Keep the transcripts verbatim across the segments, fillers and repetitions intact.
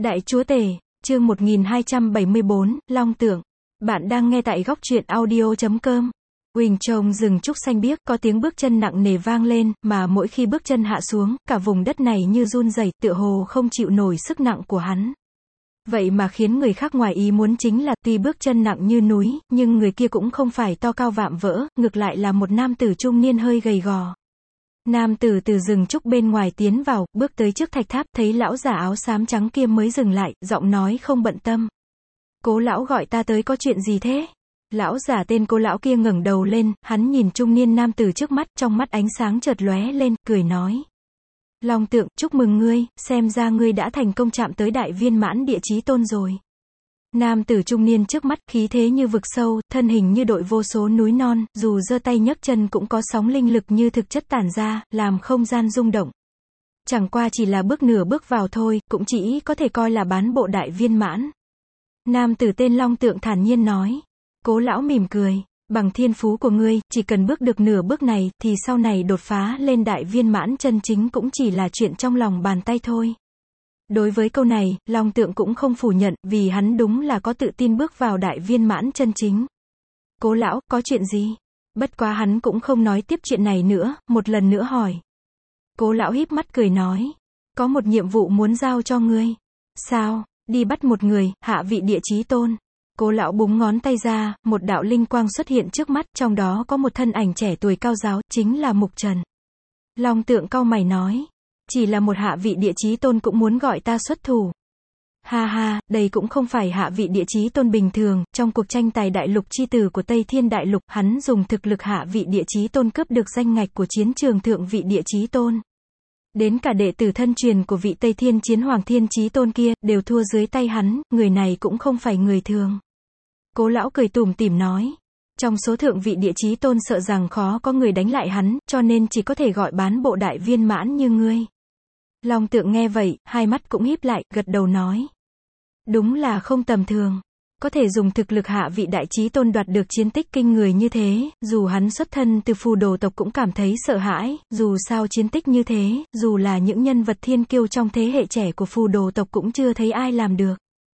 Đại chúa tể, chương một nghìn hai trăm bảy mươi bốn, Long Tượng. Bạn đang nghe tại góc truyện audio chấm com. Huỳnh trông rừng trúc xanh biếc, có tiếng bước chân nặng nề vang lên, mà mỗi khi bước chân hạ xuống, cả vùng đất này như run rẩy, tựa hồ không chịu nổi sức nặng của hắn. Vậy mà khiến người khác ngoài ý muốn chính là, tuy bước chân nặng như núi, nhưng người kia cũng không phải to cao vạm vỡ, ngược lại là một nam tử trung niên hơi gầy gò. Nam tử từ rừng trúc bên ngoài tiến vào, bước tới trước thạch tháp, thấy lão giả áo xám trắng kia mới dừng lại, giọng nói không bận tâm. Cố lão gọi ta tới có chuyện gì thế? Lão giả tên Cố lão kia ngẩng đầu lên, hắn nhìn trung niên nam tử trước mắt, trong mắt ánh sáng chợt lóe lên, cười nói. Long Tượng, chúc mừng ngươi, xem ra ngươi đã thành công chạm tới đại viên mãn địa chí tôn rồi. Nam tử trung niên trước mắt, khí thế như vực sâu, thân hình như đội vô số núi non, dù giơ tay nhấc chân cũng có sóng linh lực như thực chất tản ra, làm không gian rung động. Chẳng qua chỉ là bước nửa bước vào thôi, cũng chỉ có thể coi là bán bộ đại viên mãn. Nam tử tên Long Tượng thản nhiên nói. Cố lão mỉm cười, bằng thiên phú của ngươi, chỉ cần bước được nửa bước này, thì sau này đột phá lên đại viên mãn chân chính cũng chỉ là chuyện trong lòng bàn tay thôi. Đối với câu này, Long Tượng cũng không phủ nhận, vì hắn đúng là có tự tin bước vào đại viên mãn chân chính. Cố lão, có chuyện gì? Bất quá hắn cũng không nói tiếp chuyện này nữa, một lần nữa hỏi. Cố lão híp mắt cười nói. Có một nhiệm vụ muốn giao cho ngươi. Sao? Đi bắt một người, hạ vị địa chí tôn. Cố lão búng ngón tay ra, một đạo linh quang xuất hiện trước mắt, trong đó có một thân ảnh trẻ tuổi cao giáo, chính là Mục Trần. Long Tượng cau mày nói. Chỉ là một hạ vị địa chí tôn cũng muốn gọi ta xuất thủ. Ha ha, đây cũng không phải hạ vị địa chí tôn bình thường, trong cuộc tranh tài đại lục chi tử của Tây Thiên Đại Lục, hắn dùng thực lực hạ vị địa chí tôn cướp được danh ngạch của chiến trường thượng vị địa chí tôn. Đến cả đệ tử thân truyền của vị Tây Thiên Chiến Hoàng Thiên Chí Tôn kia, đều thua dưới tay hắn, người này cũng không phải người thường. Cố lão cười tủm tỉm nói. Trong số thượng vị địa chí tôn sợ rằng khó có người đánh lại hắn, cho nên chỉ có thể gọi bán bộ đại viên mãn như ngươi. Long Tượng nghe vậy, hai mắt cũng híp lại, gật đầu nói. Đúng là không tầm thường. Có thể dùng thực lực hạ vị đại chí tôn đoạt được chiến tích kinh người như thế, dù hắn xuất thân từ phù đồ tộc cũng cảm thấy sợ hãi, dù sao chiến tích như thế, dù là những nhân vật thiên kiêu trong thế hệ trẻ của phù đồ tộc cũng chưa thấy ai làm được.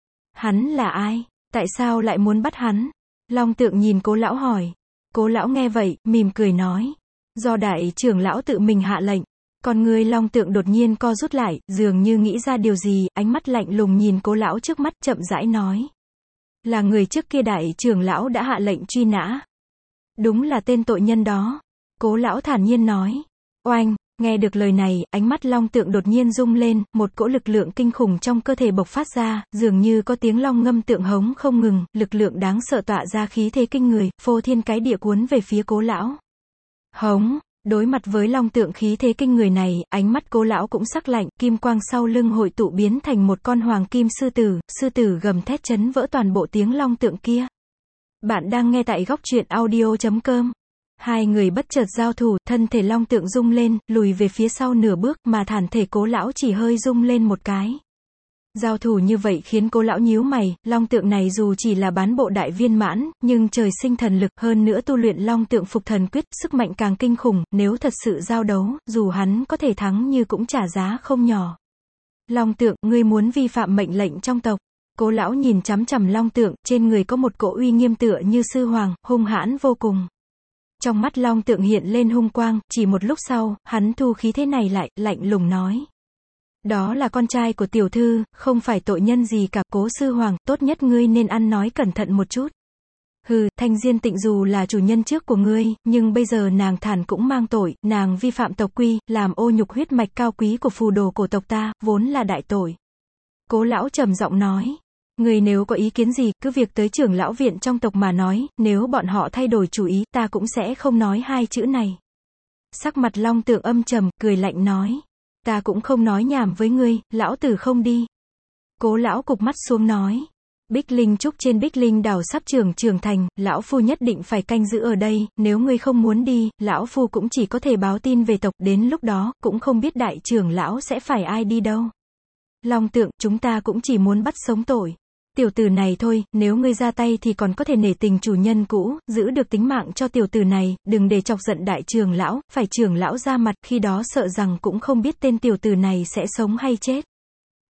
Hắn là ai? Tại sao lại muốn bắt hắn? Long Tượng nhìn Cố lão hỏi. Cố lão nghe vậy, mỉm cười nói. Do đại trưởng lão tự mình hạ lệnh. Còn người Long Tượng đột nhiên co rút lại, dường như nghĩ ra điều gì, ánh mắt lạnh lùng nhìn Cố lão trước mắt, chậm rãi nói. Là người trước kia đại trưởng lão đã hạ lệnh truy nã. Đúng là tên tội nhân đó. Cố lão thản nhiên nói. Oanh, nghe được lời này, ánh mắt Long Tượng đột nhiên rung lên, một cỗ lực lượng kinh khủng trong cơ thể bộc phát ra, dường như có tiếng long ngâm tượng hống không ngừng, lực lượng đáng sợ tỏa ra khí thế kinh người, phô thiên cái địa cuốn về phía Cố lão. Hống. Đối mặt với Long Tượng khí thế kinh người này, ánh mắt Cố lão cũng sắc lạnh, kim quang sau lưng hội tụ biến thành một con hoàng kim sư tử, sư tử gầm thét chấn vỡ toàn bộ tiếng Long Tượng kia. Bạn đang nghe tại góc truyện audio chấm com. Hai người bất chợt giao thủ, thân thể Long Tượng rung lên, lùi về phía sau nửa bước, mà thản thể Cố lão chỉ hơi rung lên một cái. Giao thủ như vậy khiến Cố lão nhíu mày, Long Tượng này dù chỉ là bán bộ đại viên mãn, nhưng trời sinh thần lực, hơn nữa tu luyện Long Tượng Phục Thần Quyết, sức mạnh càng kinh khủng, nếu thật sự giao đấu, dù hắn có thể thắng như cũng trả giá không nhỏ. Long Tượng, ngươi muốn vi phạm mệnh lệnh trong tộc. Cố lão nhìn chằm chằm Long Tượng, trên người có một cỗ uy nghiêm tựa như sư hoàng, hung hãn vô cùng. Trong mắt Long Tượng hiện lên hung quang, chỉ một lúc sau, hắn thu khí thế này lại, lạnh lùng nói. Đó là con trai của tiểu thư, không phải tội nhân gì cả. Cố sư hoàng, tốt nhất ngươi nên ăn nói cẩn thận một chút. Hừ, Thanh Diên Tịnh dù là chủ nhân trước của ngươi, nhưng bây giờ nàng thản cũng mang tội, nàng vi phạm tộc quy, làm ô nhục huyết mạch cao quý của phù đồ cổ tộc ta, vốn là đại tội. Cố lão trầm giọng nói. Ngươi nếu có ý kiến gì, cứ việc tới trưởng lão viện trong tộc mà nói, nếu bọn họ thay đổi chủ ý, ta cũng sẽ không nói hai chữ này. Sắc mặt Long Tượng âm trầm, cười lạnh nói. Ta cũng không nói nhảm với ngươi, lão tử không đi. Cố lão cụp mắt xuống nói. Bích Linh Trúc trên Bích Linh đảo sắp trưởng trưởng thành, lão phu nhất định phải canh giữ ở đây, nếu ngươi không muốn đi, lão phu cũng chỉ có thể báo tin về tộc, đến lúc đó, cũng không biết đại trưởng lão sẽ phải ai đi đâu. Long Tượng, chúng ta cũng chỉ muốn bắt sống tội. Tiểu tử này thôi, nếu ngươi ra tay thì còn có thể nể tình chủ nhân cũ, giữ được tính mạng cho tiểu tử này, đừng để chọc giận đại trưởng lão, phải trưởng lão ra mặt, khi đó sợ rằng cũng không biết tên tiểu tử này sẽ sống hay chết.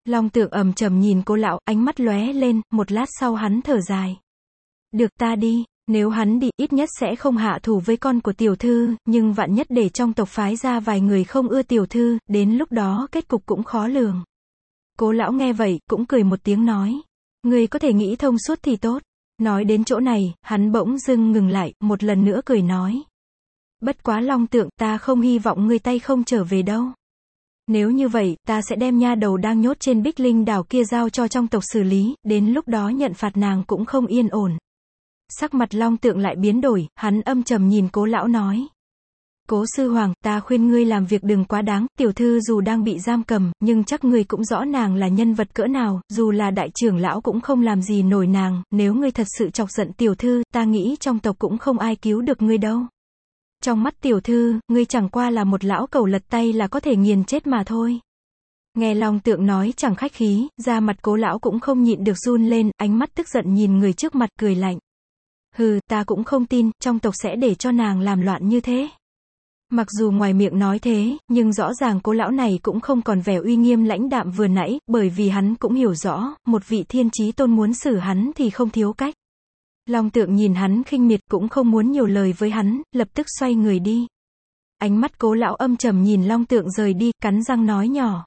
Long Tượng ầm trầm nhìn Cố lão, ánh mắt lóe lên, một lát sau hắn thở dài. Được, ta đi, nếu hắn đi, ít nhất sẽ không hạ thủ với con của tiểu thư, nhưng vạn nhất để trong tộc phái ra vài người không ưa tiểu thư, đến lúc đó kết cục cũng khó lường. Cố lão nghe vậy, cũng cười một tiếng nói. Ngươi có thể nghĩ thông suốt thì tốt. Nói đến chỗ này, hắn bỗng dưng ngừng lại, một lần nữa cười nói. Bất quá Long Tượng, ta không hy vọng ngươi tay không trở về đâu. Nếu như vậy, ta sẽ đem nha đầu đang nhốt trên Bích Linh đảo kia giao cho trong tộc xử lý, đến lúc đó nhận phạt nàng cũng không yên ổn. Sắc mặt Long Tượng lại biến đổi, hắn âm trầm nhìn Cố lão nói. Cố sư hoàng, ta khuyên ngươi làm việc đừng quá đáng, tiểu thư dù đang bị giam cầm, nhưng chắc ngươi cũng rõ nàng là nhân vật cỡ nào, dù là đại trưởng lão cũng không làm gì nổi nàng, nếu ngươi thật sự chọc giận tiểu thư, ta nghĩ trong tộc cũng không ai cứu được ngươi đâu. Trong mắt tiểu thư, ngươi chẳng qua là một lão cẩu lật tay là có thể nghiền chết mà thôi. Nghe Long Tượng nói chẳng khách khí, da mặt Cố lão cũng không nhịn được run lên, ánh mắt tức giận nhìn người trước mặt cười lạnh. Hừ, ta cũng không tin, trong tộc sẽ để cho nàng làm loạn như thế. Mặc dù ngoài miệng nói thế, nhưng rõ ràng Cố lão này cũng không còn vẻ uy nghiêm lãnh đạm vừa nãy, bởi vì hắn cũng hiểu rõ, một vị thiên chí tôn muốn xử hắn thì không thiếu cách. Long Tượng nhìn hắn khinh miệt cũng không muốn nhiều lời với hắn, lập tức xoay người đi. Ánh mắt Cố lão âm trầm nhìn Long Tượng rời đi, cắn răng nói nhỏ.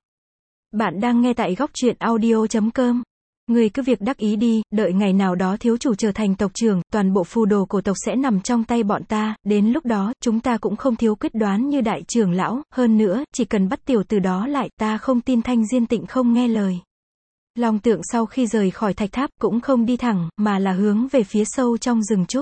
Bạn đang nghe tại góc truyện audio chấm com. Người cứ việc đắc ý đi, đợi ngày nào đó thiếu chủ trở thành tộc trưởng, toàn bộ phù đồ cổ tộc sẽ nằm trong tay bọn ta, đến lúc đó, chúng ta cũng không thiếu quyết đoán như đại trưởng lão, hơn nữa, chỉ cần bắt tiểu từ đó lại, ta không tin Thanh Diên Tịnh không nghe lời. Long Tượng sau khi rời khỏi thạch tháp, cũng không đi thẳng, mà là hướng về phía sâu trong rừng trúc.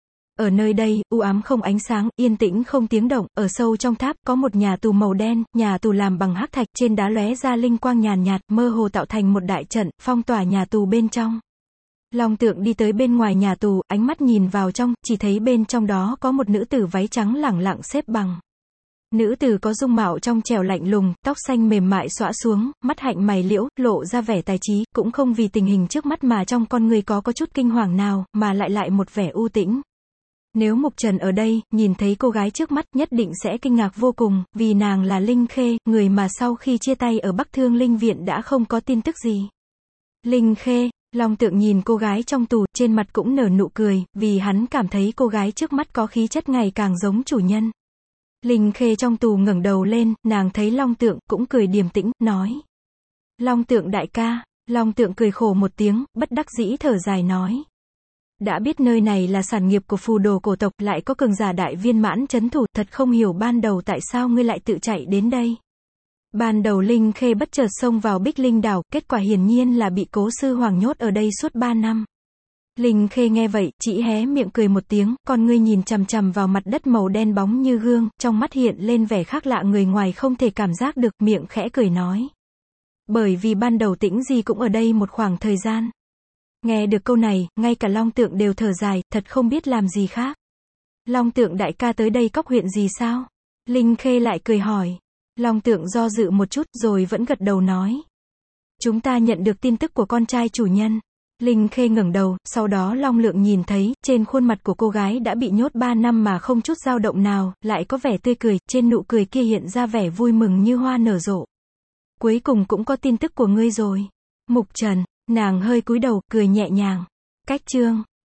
Ở nơi đây, u ám không ánh sáng, yên tĩnh không tiếng động, ở sâu trong tháp, có một nhà tù màu đen, nhà tù làm bằng hắc thạch, trên đá lóe ra linh quang nhàn nhạt, mơ hồ tạo thành một đại trận, phong tỏa nhà tù bên trong. Long Tượng đi tới bên ngoài nhà tù, ánh mắt nhìn vào trong, chỉ thấy bên trong đó có một nữ tử váy trắng lẳng lặng xếp bằng. Nữ tử có dung mạo trong trẻo lạnh lùng, tóc xanh mềm mại xõa xuống, mắt hạnh mày liễu, lộ ra vẻ tài trí, cũng không vì tình hình trước mắt mà trong con người có có chút kinh hoàng nào, mà lại lại một vẻ u tĩnh. Nếu Mục Trần ở đây, nhìn thấy cô gái trước mắt, nhất định sẽ kinh ngạc vô cùng, vì nàng là Linh Khê, người mà sau khi chia tay ở Bắc Thương Linh Viện đã không có tin tức gì. Linh Khê, Long Tượng nhìn cô gái trong tù, trên mặt cũng nở nụ cười, vì hắn cảm thấy cô gái trước mắt có khí chất ngày càng giống chủ nhân. Linh Khê trong tù ngẩng đầu lên, nàng thấy Long Tượng, cũng cười điềm tĩnh, nói. Long Tượng đại ca, Long Tượng cười khổ một tiếng, bất đắc dĩ thở dài nói. Đã biết nơi này là sản nghiệp của phù đồ cổ tộc, lại có cường giả đại viên mãn trấn thủ, thật không hiểu ban đầu tại sao ngươi lại tự chạy đến đây. Ban đầu Linh Khê bất chợt xông vào Bích Linh đảo, kết quả hiển nhiên là bị Cố sư hoàng nhốt ở đây suốt ba năm. Linh Khê nghe vậy, chỉ hé miệng cười một tiếng, con ngươi nhìn chằm chằm vào mặt đất màu đen bóng như gương, trong mắt hiện lên vẻ khác lạ người ngoài không thể cảm giác được, miệng khẽ cười nói. Bởi vì ban đầu Tĩnh Di cũng ở đây một khoảng thời gian. Nghe được câu này, ngay cả Long Tượng đều thở dài, thật không biết làm gì khác. Long Tượng đại ca tới đây Cốc huyện gì sao? Linh Khê lại cười hỏi. Long Tượng do dự một chút, rồi vẫn gật đầu nói. Chúng ta nhận được tin tức của con trai chủ nhân. Linh Khê ngẩng đầu, sau đó Long Lượng nhìn thấy, trên khuôn mặt của cô gái đã bị nhốt ba năm mà không chút dao động nào, lại có vẻ tươi cười, trên nụ cười kia hiện ra vẻ vui mừng như hoa nở rộ. Cuối cùng cũng có tin tức của ngươi rồi. Mục Trần, nàng hơi cúi đầu, cười nhẹ nhàng. Cách chương